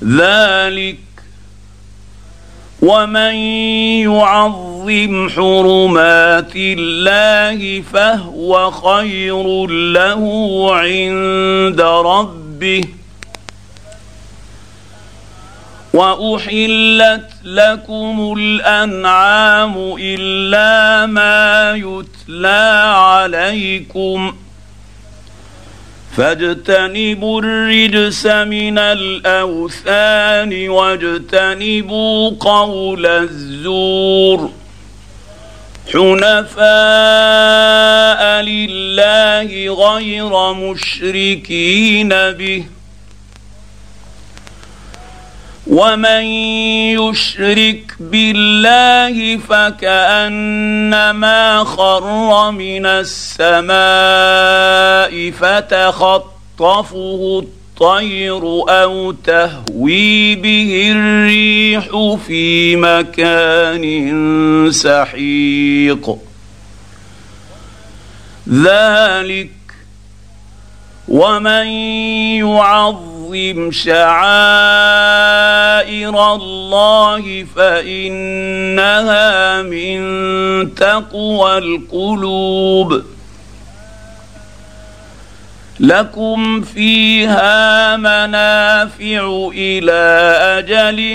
ذلك ومن يعظم حرمات الله فهو خير له عند ربه وأحلت لكم الأنعام إلا ما يتلى عليكم فاجتنبوا الرجس من الأوثان واجتنبوا قول الزور حنفاء لله غير مشركين به ومن يشرك بالله فكأنما خر من السماء فتخطفه الطير أو تهوي به الريح في مكان سحيق ذلك ومن يعظم شعائر الله فإنها من تقوى القلوب لكم فيها منافع إلى أجل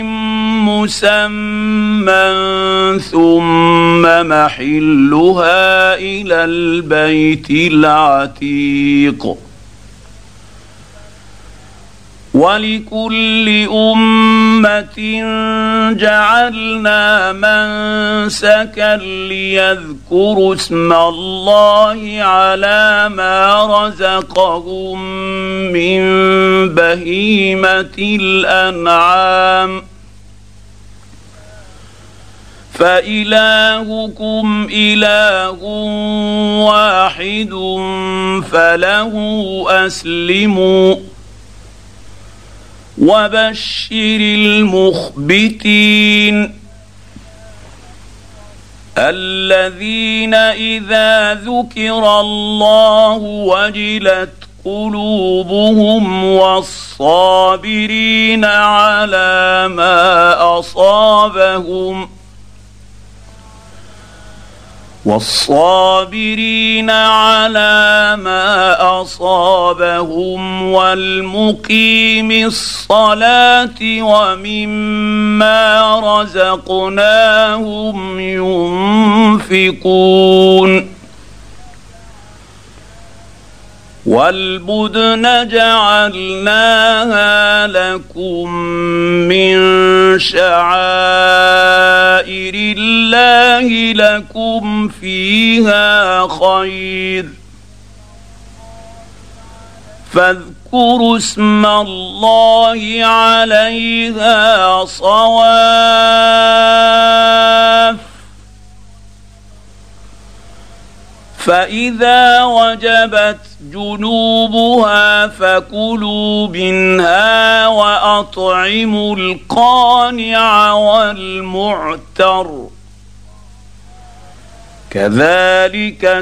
مسمى ثم محلها إلى البيت العتيق ولكل أمة جعلنا منسكا ليذكروا اسم الله على ما رزقهم من بهيمة الأنعام فإلهكم إله واحد فله أسلموا وبشر المخبتين الذين إذا ذكر الله وجلت قلوبهم والصابرين على ما أصابهم والمقيم الصلاة ومما رزقناهم ينفقون والبدن جعلناها لكم من شعائر الله لكم فيها خير فاذكروا اسم الله عليها صواف فإذا وجبت جنوبها فكلوا منها وأطعموا القانع والمعتر كذلك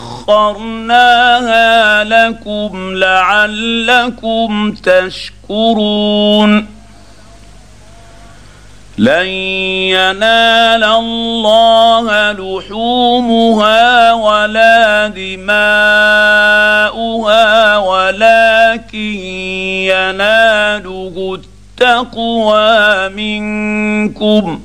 سخرناها لكم لعلكم تشكرون لن ينال الله لحومها ولا دماؤها ولكن يناله التقوى منكم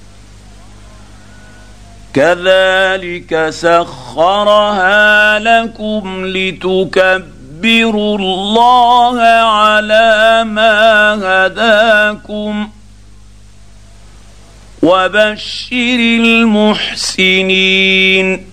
كذلك سخرها لكم لتكبروا الله على ما هداكم وبشر المحسنين